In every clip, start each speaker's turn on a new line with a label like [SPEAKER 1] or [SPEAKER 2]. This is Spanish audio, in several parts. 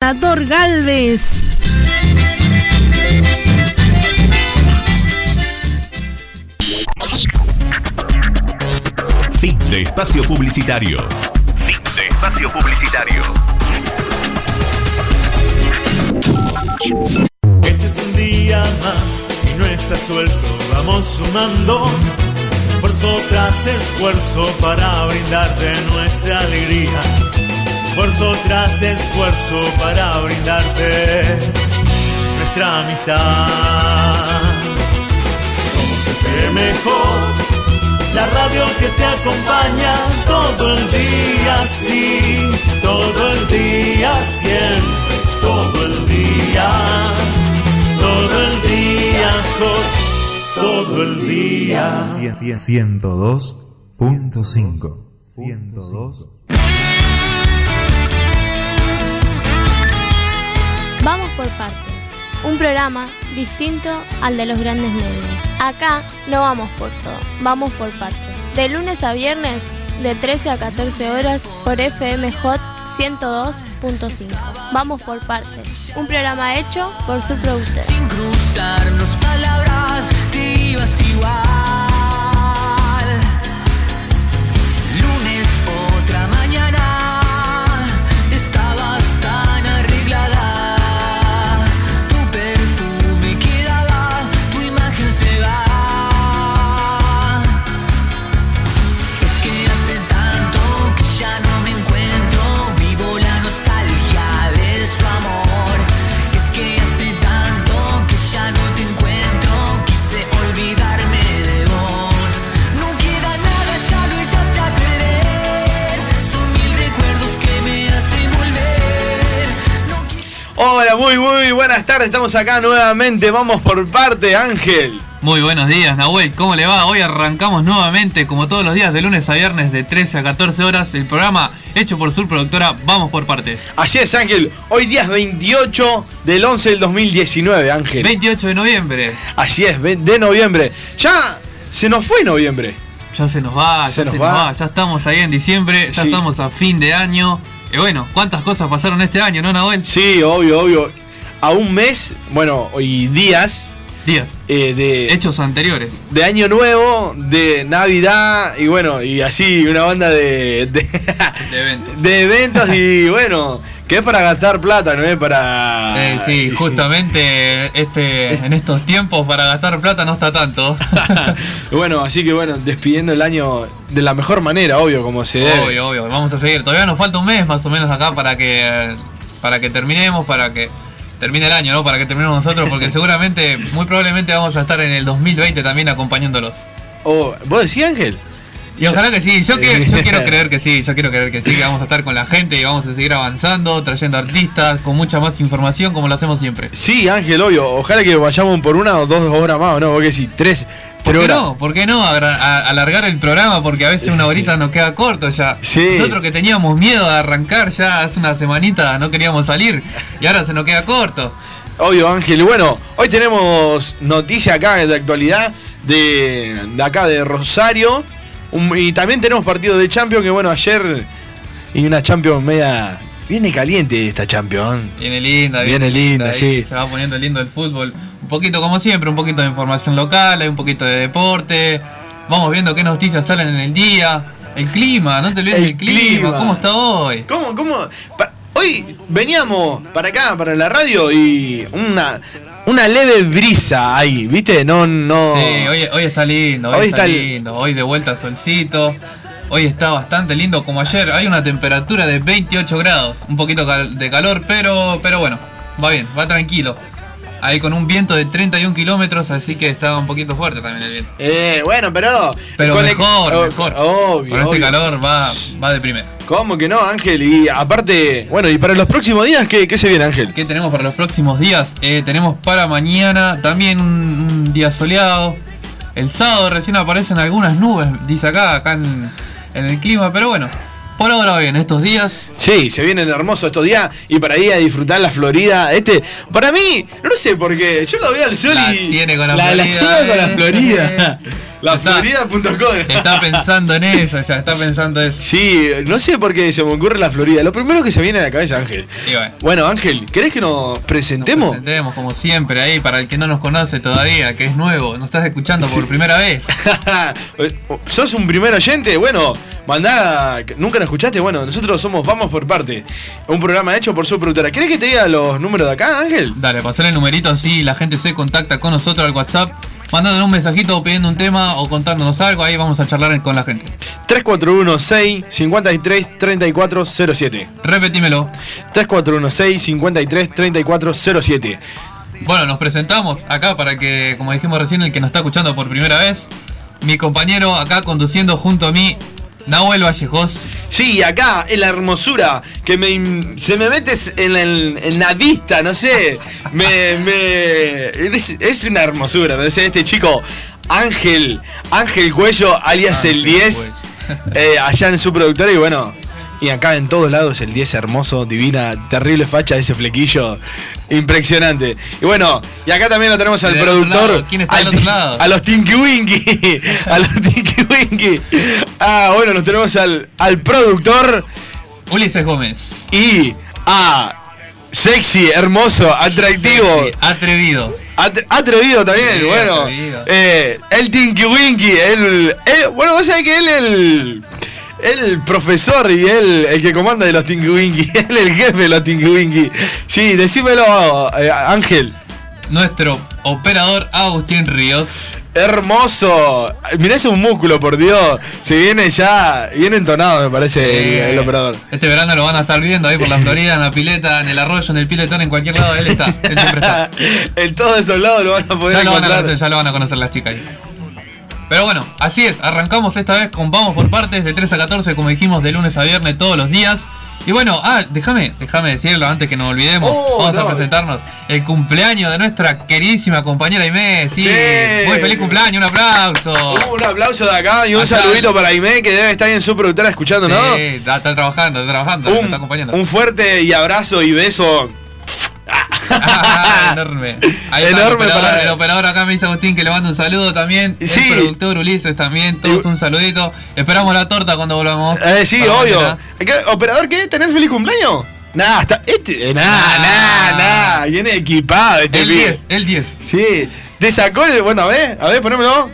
[SPEAKER 1] Salvador Gálvez.
[SPEAKER 2] Fin de espacio publicitario. Fin de espacio publicitario.
[SPEAKER 3] Este es un día más y no está suelto, vamos sumando esfuerzo tras esfuerzo para brindarte nuestra alegría. Esfuerzo tras esfuerzo para brindarte nuestra amistad. Somos FM Hot, la radio que te acompaña todo el día, sí, todo el día, siempre, todo el día Hot, todo el día.
[SPEAKER 4] 102.5. 102.
[SPEAKER 5] Vamos por partes, un programa distinto al de los grandes medios. Acá no vamos por todo, vamos por partes. De lunes a viernes, de 13 a 14 horas, por FM Hot 102.5. Vamos por partes, un programa hecho por su productor.
[SPEAKER 6] Sin cruzarnos palabras, te ibas igual. Lunes, otra mañana, estabas tan arreglada. Tu perfume quedaba, tu imagen se va. Es que hace tanto que ya no me encuentro, vivo la nostalgia de su amor. Es que hace tanto que ya no te encuentro, quise olvidarme de vos. No queda nada, ya lo echaste a perder. Son mil recuerdos que me hacen volver.
[SPEAKER 7] Hola, muy buenas tardes, estamos acá nuevamente, vamos por parte, Ángel.
[SPEAKER 8] Muy buenos días, Nahuel, ¿cómo le va? Hoy arrancamos nuevamente, como todos los días, de lunes a viernes, de 13 a 14 horas, el programa hecho por su productora Vamos por Partes.
[SPEAKER 7] Así es, Ángel, hoy día es 28 del 11 del 2019, Ángel.
[SPEAKER 8] 28 de noviembre.
[SPEAKER 7] Así es, de noviembre. Ya se nos fue noviembre.
[SPEAKER 8] Ya se nos va, ya estamos ahí en diciembre, ya estamos a fin de año. Y bueno, ¿cuántas cosas pasaron este año, no, Nahuel?
[SPEAKER 7] Sí, obvio. A un mes, bueno, y días de
[SPEAKER 8] hechos anteriores,
[SPEAKER 7] de año nuevo, de Navidad y bueno, y así una banda de
[SPEAKER 8] eventos.
[SPEAKER 7] De eventos y bueno, que es para gastar plata, no es para
[SPEAKER 8] sí, justamente en estos tiempos para gastar plata no está tanto.
[SPEAKER 7] Bueno, así que bueno, despidiendo el año de la mejor manera, obvio, como se debe.
[SPEAKER 8] Obvio, vamos a seguir. Todavía nos falta un mes más o menos acá para que terminemos, para que termine el año, ¿no? Para que terminemos nosotros, porque seguramente, muy probablemente vamos a estar en el 2020 también acompañándolos.
[SPEAKER 7] ¿Vos decís, Ángel?
[SPEAKER 8] Y ojalá que sí, yo quiero creer que sí, que vamos a estar con la gente y vamos a seguir avanzando, trayendo artistas, con mucha más información como lo hacemos siempre.
[SPEAKER 7] Sí, Ángel, obvio, ojalá que vayamos por 1 o 2 horas más, ¿no? Porque sí, 3 horas.
[SPEAKER 8] ¿Por qué no? Alargar el programa, porque a veces una horita nos queda corto ya.
[SPEAKER 7] Sí.
[SPEAKER 8] Nosotros que teníamos miedo de arrancar ya hace una semanita, no queríamos salir y ahora se nos queda corto.
[SPEAKER 7] Obvio, Ángel. Y bueno, hoy tenemos noticia acá de actualidad de acá de Rosario. Y también tenemos partido de Champions, que bueno, ayer y una Champions media. Viene caliente esta Champions.
[SPEAKER 8] Viene linda,
[SPEAKER 7] sí.
[SPEAKER 8] Se va poniendo lindo el fútbol. Un poquito como siempre, un poquito de información local, hay un poquito de deporte. Vamos viendo qué noticias salen en el día. El clima, no te olvides del clima. ¿Cómo está hoy?
[SPEAKER 7] ¿Cómo? Hoy veníamos para acá, para la radio, y una leve brisa ahí, ¿viste? No.
[SPEAKER 8] Sí, hoy está lindo, hoy está lindo. Hoy de vuelta solcito. Hoy está bastante lindo como ayer. Hay una temperatura de 28 grados. Un poquito de calor, pero bueno, va bien, va tranquilo. Ahí con un viento de 31 kilómetros, así que estaba un poquito fuerte también el viento.
[SPEAKER 7] Bueno, pero
[SPEAKER 8] mejor.
[SPEAKER 7] Obvio,
[SPEAKER 8] con este calor va de primera.
[SPEAKER 7] ¿Cómo que no, Ángel? Y aparte, bueno, y para los próximos días, ¿qué se viene, Ángel?
[SPEAKER 8] ¿Qué tenemos para los próximos días? Tenemos para mañana también un día soleado. El sábado recién aparecen algunas nubes, dice acá en el clima, pero bueno, por ahora va bien estos días.
[SPEAKER 7] Sí, se vienen hermosos estos días y para ir a disfrutar la Florida. Para mí, no sé por qué, yo lo veo al sol
[SPEAKER 8] la
[SPEAKER 7] y
[SPEAKER 8] tiene con la
[SPEAKER 7] Florida.
[SPEAKER 8] Florida.
[SPEAKER 7] La Florida.com.
[SPEAKER 8] Está pensando en eso, ya está pensando eso.
[SPEAKER 7] Sí, no sé por qué se me ocurre la Florida. Lo primero que se viene a la cabeza, Ángel. Bueno, Ángel, ¿querés que nos presentemos?
[SPEAKER 8] Nos presentemos, como siempre, ahí, para el que no nos conoce todavía, que es nuevo, nos estás escuchando por primera vez.
[SPEAKER 7] ¿Sos un primer oyente? Bueno, mandá. ¿Nunca nos escuchaste? Bueno, nosotros somos Vamos por Parte, un programa hecho por su productora. ¿Querés que te diga los números de acá, Ángel?
[SPEAKER 8] Dale, pasar el numerito así la gente se contacta con nosotros al WhatsApp, mandándonos un mensajito pidiendo un tema o contándonos algo, ahí vamos a charlar con la gente.
[SPEAKER 7] 3416-533407.
[SPEAKER 8] Repetímelo.
[SPEAKER 7] 3416-533407.
[SPEAKER 8] Bueno, nos presentamos acá para que, como dijimos recién, el que nos está escuchando por primera vez, mi compañero acá conduciendo junto a mí, Nahuel Vallejos.
[SPEAKER 7] Sí, acá en la hermosura que se me mete en la vista, no sé. Es una hermosura, no sé, este chico Ángel Cuello, alias el 10, allá en su productora. Y bueno, y acá en todos lados el 10 hermoso, divina, terrible facha, ese flequillo impresionante. Y bueno, y acá también lo tenemos al productor.
[SPEAKER 8] ¿Quién está al otro lado?
[SPEAKER 7] A los Tinky Winky. A los Tinky Winky. Bueno, nos tenemos al productor
[SPEAKER 8] Ulises Gómez.
[SPEAKER 7] Y sexy, hermoso, atractivo.
[SPEAKER 8] Sexy, atrevido.
[SPEAKER 7] Atrevido también, sí, bueno. Atrevido. El Tinky Winky. Bueno, vos sabés que él el profesor y él el que comanda de los Tinky Winky. Él el jefe de los Tinky Winky. Sí, decímelo, Ángel.
[SPEAKER 8] Nuestro operador Agustín Ríos.
[SPEAKER 7] Hermoso. Mirá ese músculo, por Dios. Se viene ya, bien entonado, me parece, el operador.
[SPEAKER 8] Este verano lo van a estar viendo ahí por la Florida, en la pileta, en el arroyo, en el piletón, en cualquier lado. Él siempre está.
[SPEAKER 7] En todos esos lados lo van a poder encontrar.
[SPEAKER 8] Ya lo van a conocer las chicas ahí. Pero bueno, así es, arrancamos esta vez con Vamos por Partes, de 3 a 14, como dijimos, de lunes a viernes todos los días. Y bueno, déjame decirlo antes que nos olvidemos. Vamos a presentarnos el cumpleaños de nuestra queridísima compañera Aimé. Sí, muy feliz cumpleaños, un aplauso.
[SPEAKER 7] Un aplauso de acá y un saludito para Aimé, que debe estar en su productora escuchando, ¿no?
[SPEAKER 8] Sí, está trabajando, me está acompañando.
[SPEAKER 7] Un fuerte y abrazo y beso.
[SPEAKER 8] Enorme. Ahí enorme está el operador acá me dice Agustín que le manda un saludo también. Sí. El productor Ulises también, todos un saludito. Esperamos la torta cuando volvamos.
[SPEAKER 7] Sí, obvio. ¿Operador qué? ¿Tenés feliz cumpleaños? Nah, viene equipado este pibe.
[SPEAKER 8] El 10.
[SPEAKER 7] Sí. Te sacó el. Bueno, a ver, ponémelo.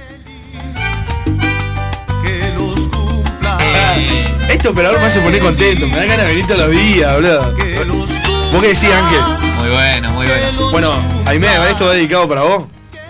[SPEAKER 3] Que los cumpla.
[SPEAKER 7] Este operador me hace poner contento. Me da ganas de venir todos los días, boludo. ¿Vos qué decís, Ángel?
[SPEAKER 8] Muy bueno, muy bueno.
[SPEAKER 7] Bueno, Aimé, esto va dedicado para vos.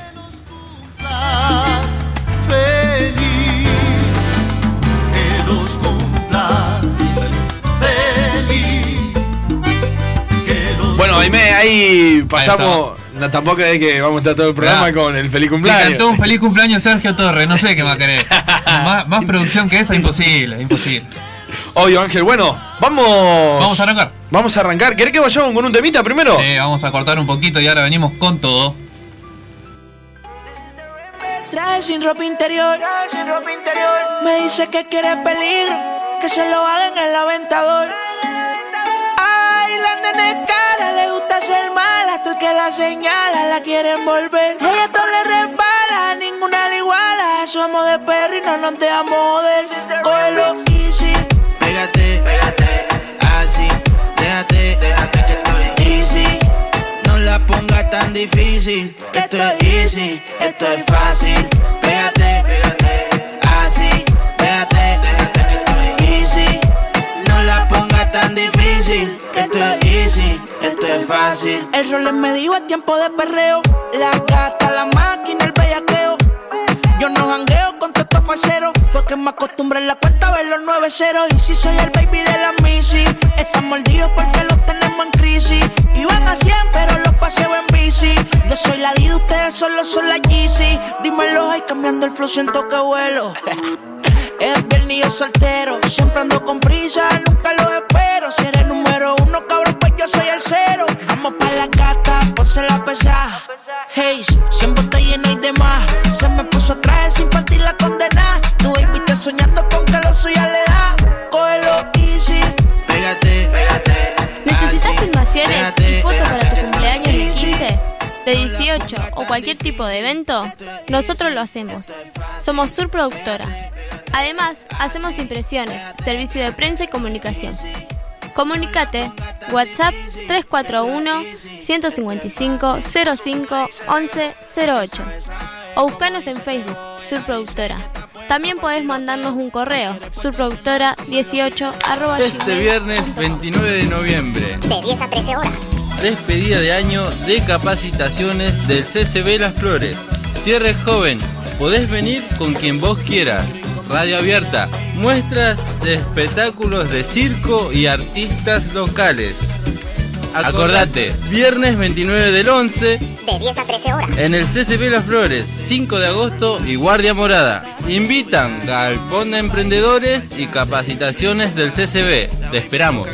[SPEAKER 3] Feliz, que los cumplas. Feliz, que los
[SPEAKER 7] bueno, Aimé, ahí pasamos. No, tampoco es que vamos a estar todo el programa con el feliz cumpleaños.
[SPEAKER 8] Me cantó un feliz cumpleaños Sergio Torres, no sé qué más querés. más producción que esa, imposible.
[SPEAKER 7] Obvio, Ángel, bueno, vamos
[SPEAKER 8] a arrancar.
[SPEAKER 7] Vamos a arrancar. ¿Querés que vayamos con un temita primero?
[SPEAKER 8] Sí, vamos a cortar un poquito y ahora venimos con todo.
[SPEAKER 9] Traje sin ropa interior. Me dice que quiere peligro, que se lo haga en el aventador. Ay, la nena es cara, le gusta ser mala, hasta el que la señala la quiere envolver. Ella todo le resbala, ninguna le iguala. Somos de perro y no nos dejamos joder. Cógelo easy.
[SPEAKER 10] Pégate, así, déjate que estoy easy. No la pongas tan difícil, que esto es easy, esto es fácil. Pégate, así, déjate que estoy easy. No la pongas tan difícil, que esto es easy, esto es fácil.
[SPEAKER 9] El rol me dijo es tiempo de perreo. La gata, la máquina, el bellaqueo. Yo no jangueo con todos estos falseros. Fue que me acostumbré en la cuenta a ver los 9-0. Y si soy el baby de la Missy, están mordidos porque los tenemos en crisis. Iban a 100 pero los paseo en bici. Yo soy la Dida, ustedes solo son la Yeezy. Dímelo, ay, cambiando el flow siento que vuelo. Es viernes y yo soltero, siempre ando con prisa, nunca lo espero. Si eres número 1, cabrón, pues yo soy el 0. Vamos pa' la gata, ponse la pesada. Hey, siempre está llena y demás. Se me puso traje sin partir la condena. Tu baby está soñando con que lo suya le da. Cógelo easy.
[SPEAKER 10] Pégate.
[SPEAKER 5] ¿Necesitas filmaciones y fotos para tu cumpleaños el 15? de 18 o cualquier tipo de evento, nosotros lo hacemos. Somos Sur Productora. Además, hacemos impresiones, servicio de prensa y comunicación. Comunicate, WhatsApp 341-155-05-1108 o buscanos en Facebook, Sur Productora. También podés mandarnos un correo, surproductora18@gmail.com.
[SPEAKER 11] Este viernes 29 de noviembre,
[SPEAKER 12] de 10 a 13 horas.
[SPEAKER 11] Despedida de año de capacitaciones del CCB Las Flores. Cierre joven, podés venir con quien vos quieras. Radio abierta, muestras de espectáculos de circo y artistas locales. Acordate, viernes 29 del 11,
[SPEAKER 12] de 10 a 13 horas.
[SPEAKER 11] en el CCB Las Flores, 5 de agosto y Guardia Morada. Invitan Galpón de Emprendedores y capacitaciones del CCB. Te esperamos.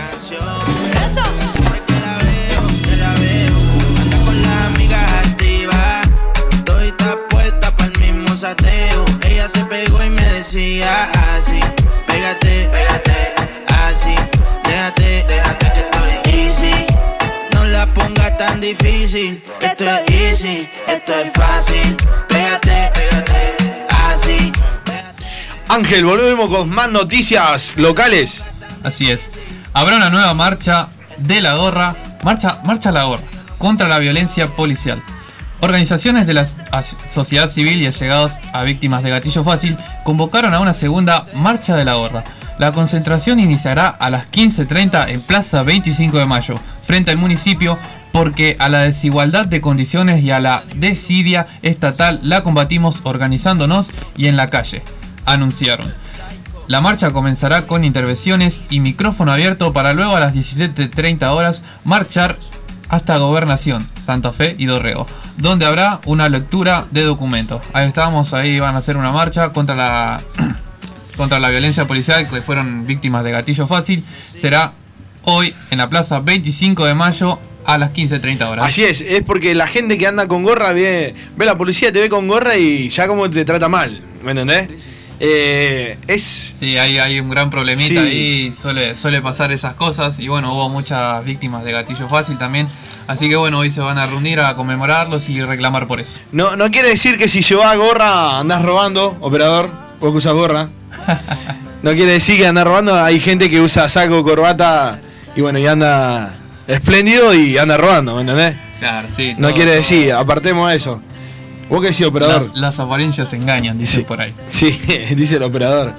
[SPEAKER 10] Ella se pegó y me decía así: pégate, pégate, así, déjate, déjate que estoy easy. No la pongas tan difícil, esto es easy, esto es fácil. Pégate, pégate, así.
[SPEAKER 7] Ángel, volvemos con más noticias locales.
[SPEAKER 8] Así es. Habrá una nueva marcha de la gorra, marcha la gorra, contra la violencia policial. Organizaciones de la sociedad civil y allegados a víctimas de gatillo fácil convocaron a una segunda marcha de la gorra. La concentración iniciará a las 15:30 en Plaza 25 de Mayo, frente al municipio, porque a la desigualdad de condiciones y a la desidia estatal la combatimos organizándonos y en la calle, anunciaron. La marcha comenzará con intervenciones y micrófono abierto para luego a las 17:30 horas marchar hasta Gobernación, Santa Fe y Dorrego, donde habrá una lectura de documentos. Ahí van a hacer una marcha contra la violencia policial que fueron víctimas de gatillo fácil. Será hoy en la Plaza 25 de Mayo a las 15:30 horas.
[SPEAKER 7] Así es porque la gente que anda con gorra ve la policía, te ve con gorra y ya como te trata mal, ¿me entendés?
[SPEAKER 8] Sí, hay un gran problemita ahí, suele pasar esas cosas y bueno, hubo muchas víctimas de gatillo fácil también, así que bueno, hoy se van a reunir a conmemorarlos y reclamar por eso.
[SPEAKER 7] No quiere decir que si llevas gorra andás robando, operador, vos que usas gorra. No quiere decir que andás robando, hay gente que usa saco, corbata y bueno, y anda espléndido y anda robando, ¿me entendés?
[SPEAKER 8] Claro, sí.
[SPEAKER 7] No quiere decir, apartemos a eso. ¿Vos qué decís, operador?
[SPEAKER 8] Las apariencias engañan, dice por ahí.
[SPEAKER 7] Sí, dice el operador.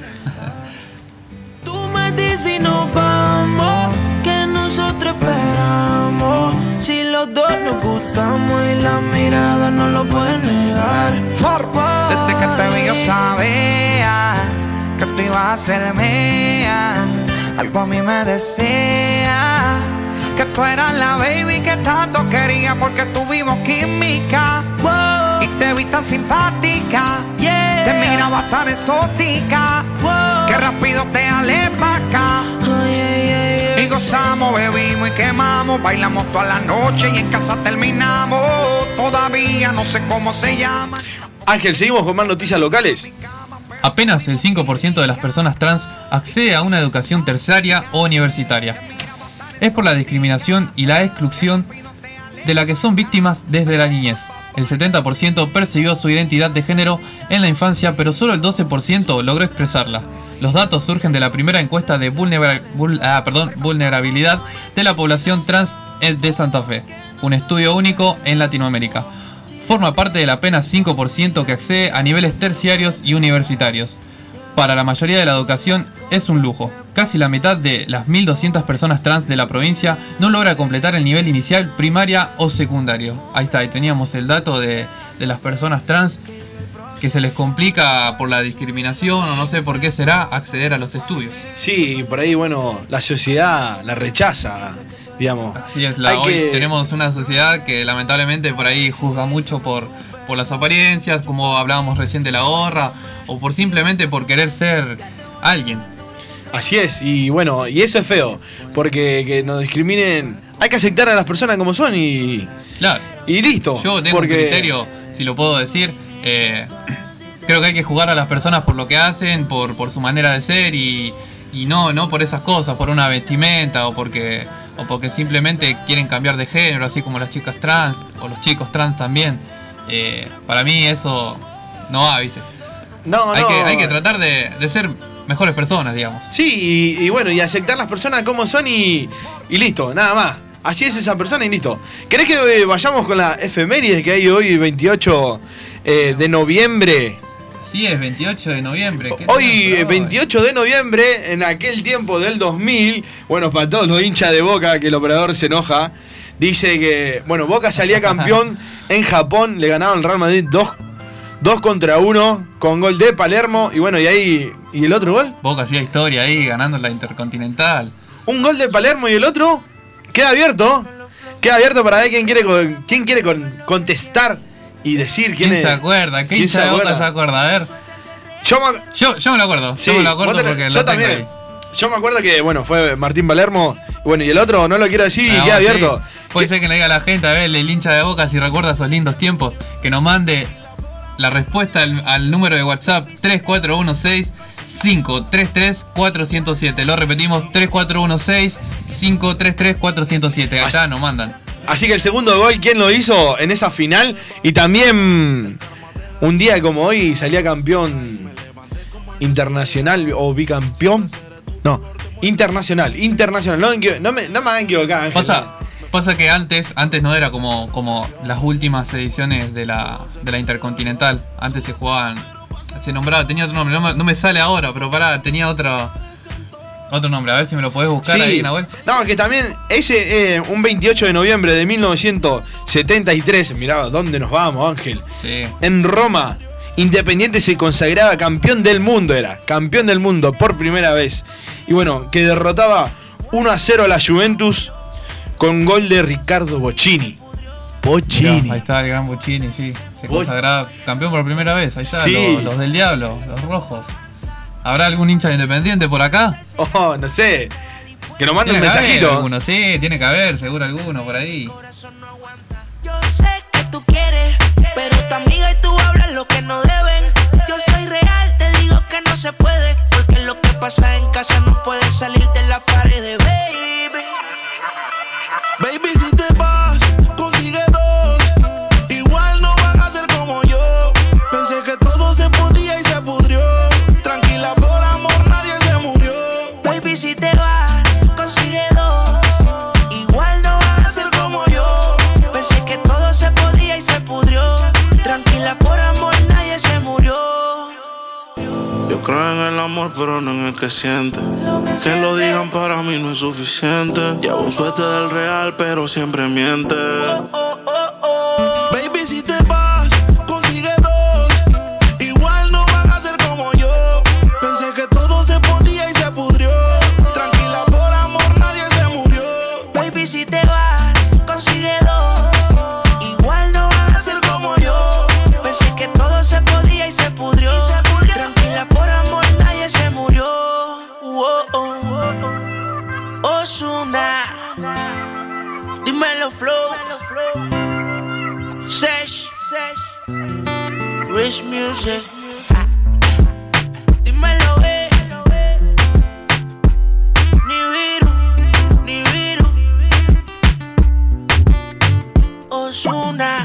[SPEAKER 9] Tú me dices y nos vamos, que nosotros esperamos. Si los dos nos gustamos y la mirada no lo pueden negar.
[SPEAKER 13] Desde que te vi yo sabía que tú ibas a ser mía. Algo a mí me decía que tú eras la baby que tanto quería, porque tuvimos química. Y te vi tan simpática, te miraba tan exótica, que rápido te alé pa' acá. Y gozamos, bebimos y quemamos, bailamos toda la noche y en casa terminamos. Todavía no sé cómo se llama.
[SPEAKER 7] Ángel, seguimos con más noticias locales.
[SPEAKER 8] Apenas el 5% de las personas trans accede a una educación terciaria o universitaria. Es por la discriminación y la exclusión de la que son víctimas desde la niñez. El 70% percibió su identidad de género en la infancia, pero solo el 12% logró expresarla. Los datos surgen de la primera encuesta de vulnerabilidad de la población trans de Santa Fe, un estudio único en Latinoamérica. Forma parte del apenas 5% que accede a niveles terciarios y universitarios. Para la mayoría de la educación es un lujo. Casi la mitad de las 1.200 personas trans de la provincia no logra completar el nivel inicial, primaria o secundario. Ahí está, ahí teníamos el dato de las personas trans que se les complica por la discriminación o no sé por qué será acceder a los estudios.
[SPEAKER 7] Sí, por ahí, bueno, la sociedad la rechaza, digamos.
[SPEAKER 8] Así es, hoy tenemos una sociedad que lamentablemente por ahí juzga mucho por las apariencias, como hablábamos recién de la gorra, o por simplemente por querer ser alguien.
[SPEAKER 7] Así es, y bueno, y eso es feo, porque que nos discriminen, hay que aceptar a las personas como son y...
[SPEAKER 8] Claro.
[SPEAKER 7] Y listo.
[SPEAKER 8] Yo tengo un criterio, si lo puedo decir, creo que hay que juzgar a las personas por lo que hacen, por su manera de ser y Y no por esas cosas, por una vestimenta o porque simplemente quieren cambiar de género, así como las chicas trans o los chicos trans también. Para mí eso no va, ¿viste? Hay que tratar de ser mejores personas, digamos.
[SPEAKER 7] Sí, y bueno, y aceptar las personas como son y listo, nada más. Así es esa persona y listo. ¿Querés que vayamos con la efeméride que hay hoy, 28 de noviembre?
[SPEAKER 8] Sí, es 28 de noviembre.
[SPEAKER 7] Hoy, 28 de noviembre, en aquel tiempo del 2000, bueno, para todos los hinchas de Boca, que el operador se enoja, dice que, bueno, Boca salía campeón en Japón, le ganaron al Real Madrid 2-1 con gol de Palermo, y bueno, y el otro gol.
[SPEAKER 8] Boca hacía historia ahí, ganando la Intercontinental.
[SPEAKER 7] Un gol de Palermo y el otro queda abierto para ver quién quiere contestar y decir quién
[SPEAKER 8] se acuerda. ¿Qué hincha de Boca se acuerda? A ver. Yo me lo acuerdo.
[SPEAKER 7] Sí,
[SPEAKER 8] yo me lo acuerdo porque
[SPEAKER 7] yo también. Yo me acuerdo que, bueno, fue Martín Palermo. Bueno, y el otro no lo quiero decir y queda abierto.
[SPEAKER 8] Sí. Puede ser que le diga a la gente, a ver, el hincha de Boca, si recuerda esos lindos tiempos, que nos mande la respuesta al número de WhatsApp 3416-533-407. Lo repetimos, 3416-533-407. Acá nos mandan.
[SPEAKER 7] Así que el segundo gol, ¿quién lo hizo en esa final? Y también un día como hoy salía campeón internacional o bicampeón. No, internacional. No me hagan equivocar, Ángel.
[SPEAKER 8] Pasa que antes no era como las últimas ediciones de la Intercontinental. Antes se jugaban, se nombraba, tenía otro nombre, no me sale ahora, pero tenía otro nombre. A ver si me lo podés buscar ahí, Nahuel.
[SPEAKER 7] No, que también un 28 de noviembre de 1973, mirá, ¿dónde nos vamos, Ángel?
[SPEAKER 8] Sí.
[SPEAKER 7] En Roma, Independiente se consagraba campeón del mundo por primera vez. Y bueno, que derrotaba 1-0 a la Juventus con gol de Ricardo Bocchini.
[SPEAKER 8] Mirá, ahí está el gran Bocchini, sí. Se consagraba campeón por primera vez. Ahí está, sí. Los del Diablo, los rojos. ¿Habrá algún hincha de Independiente por acá?
[SPEAKER 7] Oh, no sé. Que nos mande un mensajito.
[SPEAKER 8] Alguno, sí, tiene que haber, seguro alguno por ahí.
[SPEAKER 9] Yo sé que tú quieres, pero tu amiga y tú hablan lo que no deben. Yo soy real, te digo que no se puede, porque lo que pasa en casa no puede salir de la pared, baby. Baby, si te vas, consigue dos. Igual no van a ser como yo. Pensé que todo se podía y se pudrió. Tranquila, por amor nadie se murió. Baby, si te vas, consigue dos. Igual no van a ser como yo. Pensé que todo se podía y se pudrió. Tranquila, por amor nadie se murió.
[SPEAKER 14] Yo creo en el amor, pero no en el que siente. Que lo digan para mí no es suficiente. Llevo un suéter del real, pero siempre miente.
[SPEAKER 9] Baby, si te vas, consigue dos. Igual no van a ser como yo. Pensé que todo se podía y se pudrió. Tranquila, por amor nadie se murió. Baby, si te vas, consigue dos. Igual no van a ser como yo. Pensé que todo se podía y se pudrió. Tranquila, por amor nadie se murió. Ozuna, dímelo flow. Sesh, Rich Music. Dímelo, ni viru. Ozuna.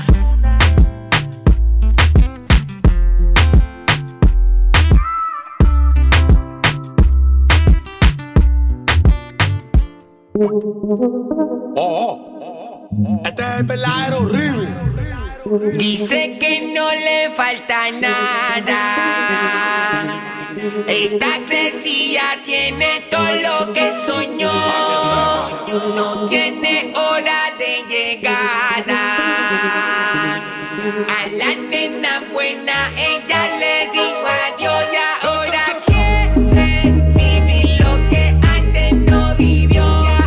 [SPEAKER 3] Este es el peladero horrible.
[SPEAKER 6] Dice que no le falta nada. Esta crecilla tiene todo lo que soñó. No tiene hora de llegada. A la nena buena ella le dijo adiós y ahora quiere vivir lo que antes no vivió.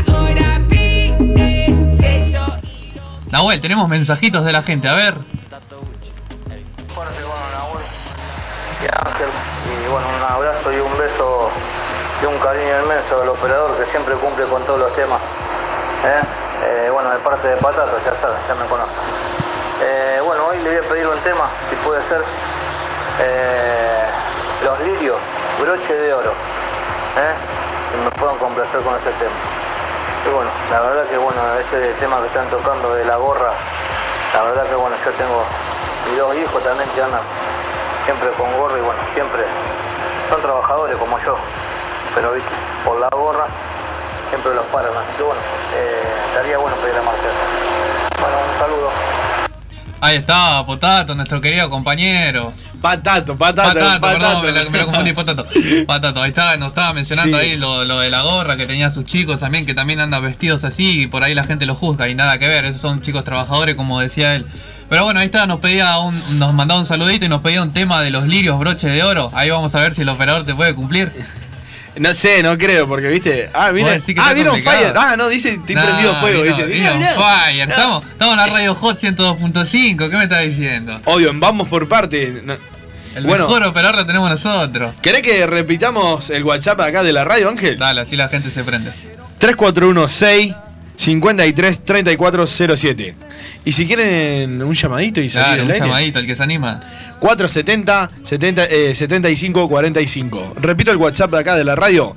[SPEAKER 8] Nahuel, tenemos mensajitos de la gente, a ver.
[SPEAKER 15] Bueno, Nahuel y Ángel, y bueno, un abrazo y un beso y un cariño inmenso al operador que siempre cumple con todos los temas. Bueno, de parte de Patata, ya saben, ya me conocen. Bueno, hoy le voy a pedir un tema, si puede ser, Los Lirios, Broche de Oro. me puedan complacer con ese tema. Y bueno, la verdad que bueno, ese tema que están tocando de la gorra, la verdad que bueno, yo tengo mis 2 hijos también que andan siempre con gorra y bueno, siempre son trabajadores como yo, pero viste, por la gorra siempre los paran, así que bueno, estaría bueno pedir a Marcelo. Bueno, un saludo.
[SPEAKER 8] Ahí está, Potato, nuestro querido compañero.
[SPEAKER 7] Patato.
[SPEAKER 8] Perdón, me lo confundí, Patato, ahí está, nos estaba mencionando ahí lo de la gorra que tenía sus chicos también, que también andan vestidos así y por ahí la gente los juzga y nada que ver, esos son chicos trabajadores como decía él. Pero bueno, ahí está, nos mandaba un saludito y nos pedía un tema de los lirios broche de oro. Ahí vamos a ver si el operador te puede cumplir.
[SPEAKER 7] No sé, no creo, porque viste. Vino on fire. No, dice, estoy prendido fuego.
[SPEAKER 8] Vino on fire. Estamos en la radio Hot 102.5. ¿Qué me estás diciendo?
[SPEAKER 7] Obvio, vamos por parte.
[SPEAKER 8] El mejor operador lo tenemos nosotros.
[SPEAKER 7] ¿Querés que repitamos el WhatsApp acá de la radio, Ángel?
[SPEAKER 8] Dale, así la gente se prende.
[SPEAKER 7] 3416-533407. Y si quieren un llamadito y salir
[SPEAKER 8] un llamadito, el que se anima.
[SPEAKER 7] 470-7545. Repito el WhatsApp de acá de la radio.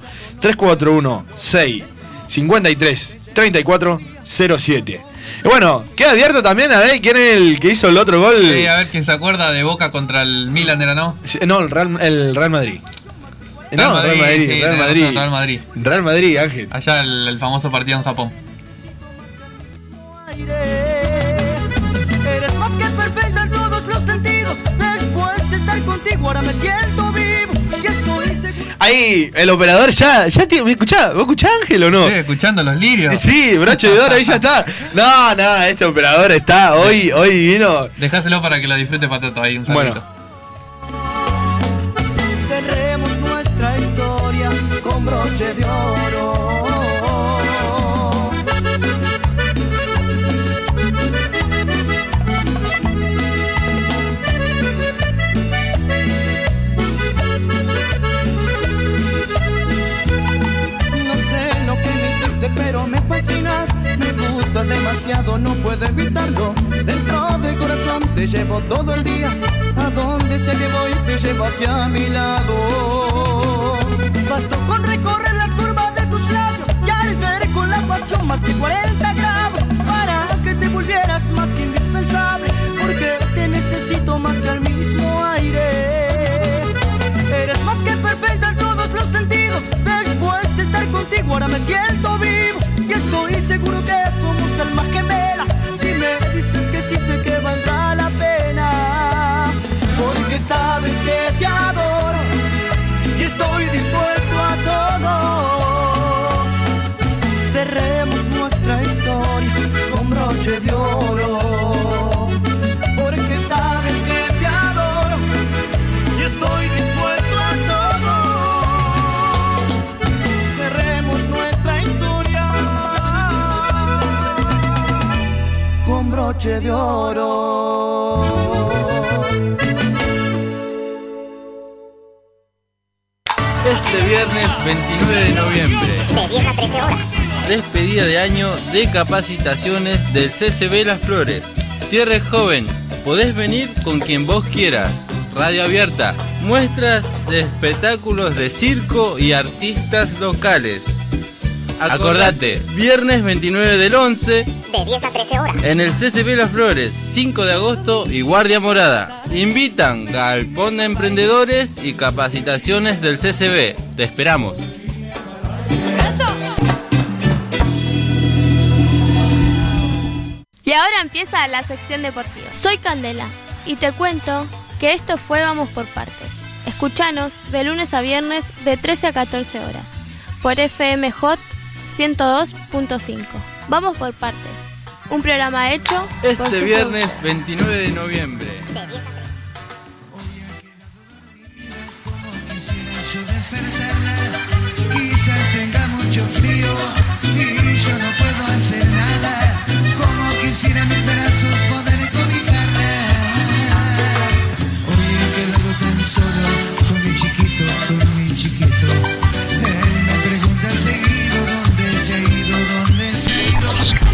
[SPEAKER 7] 3416-533407. Y bueno, queda abierto también a ver quién es el que hizo el otro gol.
[SPEAKER 8] Sí, a ver quién se acuerda de Boca contra el Milan, ¿era no?
[SPEAKER 7] No, el Real Madrid. Real Madrid, Ángel.
[SPEAKER 8] Allá el famoso partido en Japón.
[SPEAKER 6] Eres más que perfecta en todos los sentidos. Después de estar contigo ahora me siento vivo y estoy seguro.
[SPEAKER 7] Ahí, el operador ya ¿me escuchás? ¿Vos escuchás, Ángel, o no?
[SPEAKER 8] Sí, escuchando los lirios.
[SPEAKER 7] Sí, broche de oro, ahí ya está. No, este operador está, hoy vino.
[SPEAKER 8] Dejáselo para que lo disfrute Patato ahí, un saludito.
[SPEAKER 7] Bueno.
[SPEAKER 6] Cerremos nuestra historia con broche de oro. Pero me fascinas, me gustas demasiado, no puedo evitarlo. Dentro del corazón te llevo todo el día, a donde sea que voy te llevo aquí a mi lado. Bastó con recorrer la curva de tus labios y arder con la pasión más de 40 grados para que te volvieras más que indispensable, porque te necesito más que al mismo aire. Eres más que perfecta en todos los sentidos. Después de estar contigo ahora me siento vivo y estoy seguro que somos almas gemelas. Si me dices que sí, sé que valdrá la pena, porque sabes que te adoro y estoy dispuesto a todo. Cerremos nuestra historia con broche de oro, porque sabes que te adoro y estoy dispuesto a todo. Cerremos nuestra historia con broche de oro.
[SPEAKER 11] Este viernes 29 de noviembre,
[SPEAKER 12] de 10 a 13 horas.
[SPEAKER 11] Despedida de año de capacitaciones del CCB Las Flores. Cierre joven, podés venir con quien vos quieras. Radio abierta, muestras de espectáculos de circo y artistas locales. Acordate, viernes 29 del 11,
[SPEAKER 12] de 10 a 13 horas.
[SPEAKER 11] en el CCB Las Flores, 5 de agosto y Guardia Morada. Invitan Galpón de Emprendedores y capacitaciones del CCB. Te esperamos.
[SPEAKER 5] Y ahora empieza la sección deportiva. Soy Candela y te cuento que esto fue Vamos por Partes. Escuchanos de lunes a viernes de 13 a 14 horas por FM Hot 102.5. Vamos por Partes, un programa hecho
[SPEAKER 11] este viernes 29 de noviembre.
[SPEAKER 16] Quizás tenga mucho frío y yo no puedo hacer nada. Como quisiera mis brazos poder cobijarla. Oye, que luego tan solo con mi chiquito, Él me pregunta seguido dónde se ha ido.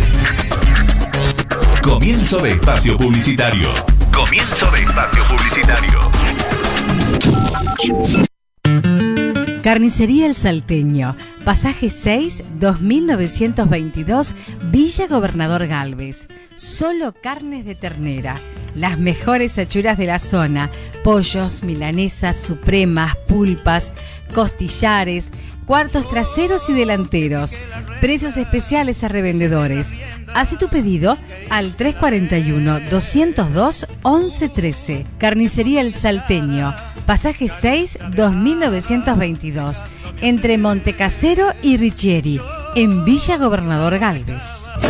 [SPEAKER 2] Comienzo de espacio publicitario.
[SPEAKER 1] Carnicería El Salteño, pasaje 6, 2922, Villa Gobernador Galvez. Solo carnes de ternera, las mejores achuras de la zona, pollos, milanesas, supremas, pulpas, costillares, cuartos traseros y delanteros. Precios especiales a revendedores. Haz tu pedido al 341-202-1113. Carnicería El Salteño, pasaje 6, 2922, entre Montecasero y Richieri, en Villa Gobernador Galvez.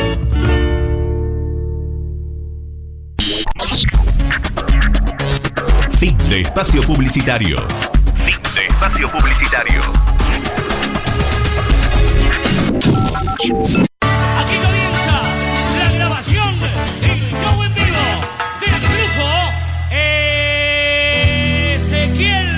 [SPEAKER 2] Fin de espacio publicitario. Fin de espacio publicitario.
[SPEAKER 17] Aquí comienza la grabación del show en vivo del brujo Ezequiel.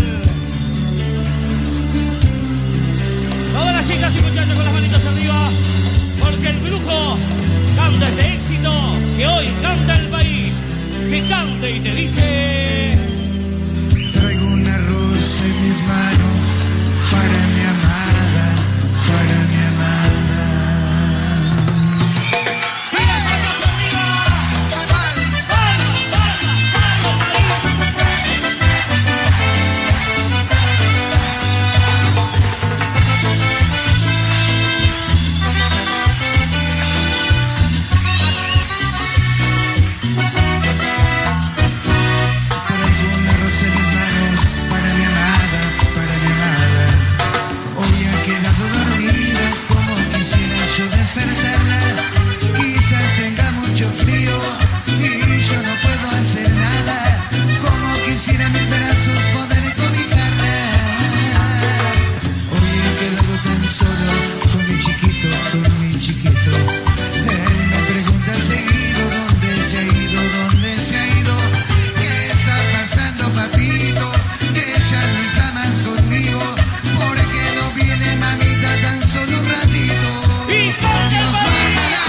[SPEAKER 17] Todas las chicas y muchachos con las manitos arriba, porque el brujo canta este éxito que hoy canta el país, que canta y te dice:
[SPEAKER 16] traigo una rosa en mis manos para mi amada, para mi amada.
[SPEAKER 9] Quisiera mis brazos poder cobijarla. Oye, que lo hago tan solo con mi chiquito, con mi chiquito. Él me pregunta seguido dónde se ha ido, dónde se ha ido. ¿Qué está pasando, papito? Que ya no está más conmigo. ¿Por qué no viene, mamita, tan solo un ratito? Dios, bájala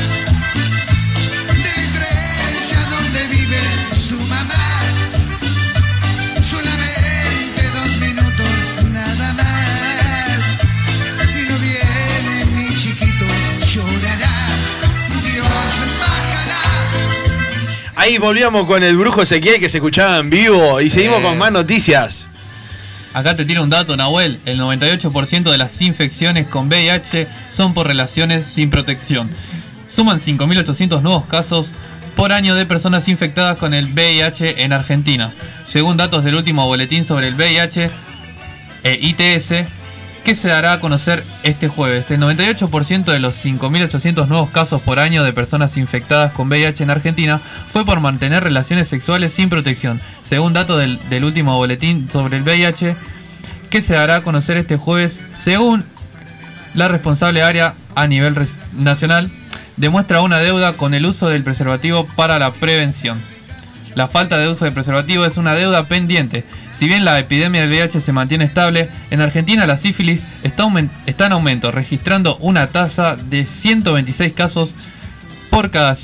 [SPEAKER 9] del tren ya donde vive su mamá. Solamente 2 minutos nada más. Si no viene mi chiquito llorará. Dios, bájala.
[SPEAKER 7] Ahí volvíamos con el brujo Ezequiel, que se escuchaba en vivo, y seguimos con más noticias.
[SPEAKER 8] Acá te tiro un dato, Nahuel. El 98% de las infecciones con VIH son por relaciones sin protección. Suman 5.800 nuevos casos por año de personas infectadas con el VIH en Argentina. Según datos del último boletín sobre el VIH, ITS, que se dará a conocer este jueves, el 98% de los 5.800 nuevos casos por año de personas infectadas con VIH en Argentina fue por mantener relaciones sexuales sin protección. Según datos del último boletín sobre el VIH, que se dará a conocer este jueves, según la responsable área a nivel nacional, demuestra una deuda con el uso del preservativo para la prevención. La falta de uso de preservativo es una deuda pendiente. Si bien la epidemia del VIH se mantiene estable, en Argentina la sífilis está en aumento, registrando una tasa de 126 casos por cada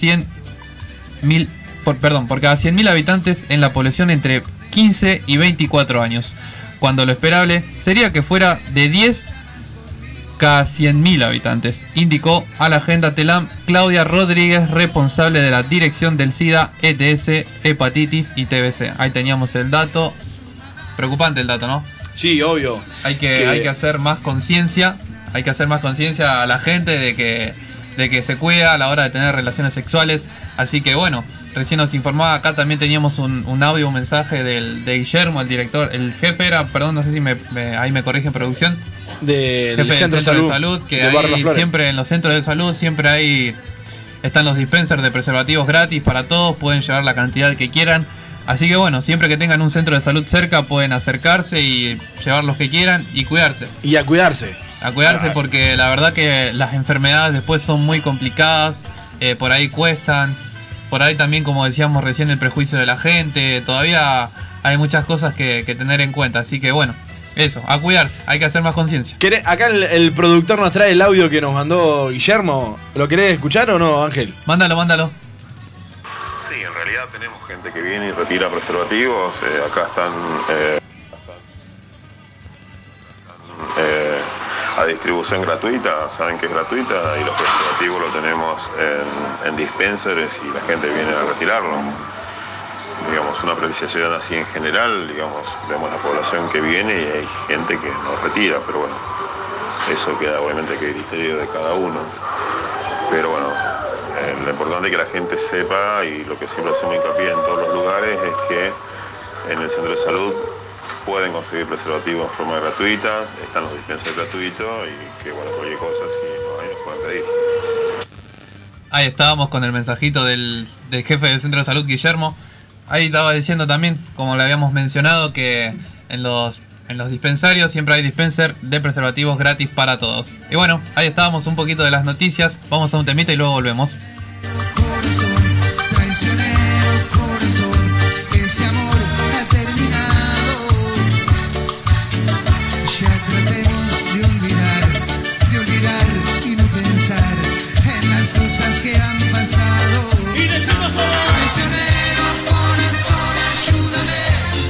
[SPEAKER 8] 100.000 habitantes en la población entre 15 y 24 años, cuando lo esperable sería que fuera de 10 cada 100.000 habitantes, indicó a la agenda Telam Claudia Rodríguez, responsable de la dirección del SIDA, ETS, hepatitis y TBC. Ahí teníamos el dato. Preocupante el dato, ¿no?
[SPEAKER 7] Sí, obvio.
[SPEAKER 8] Hay que hacer más conciencia. Hay que hacer más conciencia a la gente de que se cuida a la hora de tener relaciones sexuales. Así que bueno, recién nos informaba, acá también teníamos un audio, un mensaje de Guillermo, el director, el jefe era, perdón, no sé si ahí me corrige en producción.
[SPEAKER 7] Del
[SPEAKER 8] centro de salud, que hay siempre en los centros de salud siempre están los dispensers de preservativos gratis para todos, pueden llevar la cantidad que quieran, así que bueno, siempre que tengan un centro de salud cerca pueden acercarse y llevar los que quieran y cuidarse.
[SPEAKER 7] Y a cuidarse.
[SPEAKER 8] Porque la verdad que las enfermedades después son muy complicadas, por ahí cuestan, por ahí también, como decíamos recién, el prejuicio de la gente, todavía hay muchas cosas que tener en cuenta, así que bueno. Eso, a cuidarse, hay que hacer más conciencia.
[SPEAKER 7] Acá el productor nos trae el audio que nos mandó Guillermo. ¿Lo querés escuchar o no, Ángel?
[SPEAKER 8] Mándalo.
[SPEAKER 18] Sí, en realidad tenemos gente que viene y retira preservativos. Acá están a distribución gratuita, saben que es gratuita y los preservativos lo tenemos en dispensers y la gente viene a retirarlo. Digamos, una apreciación así en general, digamos, vemos la población que viene y hay gente que no retira, pero bueno, eso queda obviamente que criterio de cada uno. Pero bueno, lo importante es que la gente sepa, y lo que siempre hacemos hincapié en todos los lugares, es que en el centro de salud pueden conseguir preservativos en forma gratuita, están los dispensers gratuitos y que bueno, cualquier cosa si no hay nos pueden pedir.
[SPEAKER 8] Ahí estábamos con el mensajito del jefe del centro de salud, Guillermo. Ahí estaba diciendo también, como le habíamos mencionado, que en los dispensarios siempre hay dispenser de preservativos gratis para todos. Y bueno, ahí estábamos un poquito de las noticias. Vamos a un temita y luego volvemos.
[SPEAKER 16] Corazón, traicionero corazón, ese amor ha terminado. Ya tratemos de olvidar y no pensar en las cosas que han pasado.
[SPEAKER 17] Y decimos todo.
[SPEAKER 16] Traicionero corazón, ayúdame.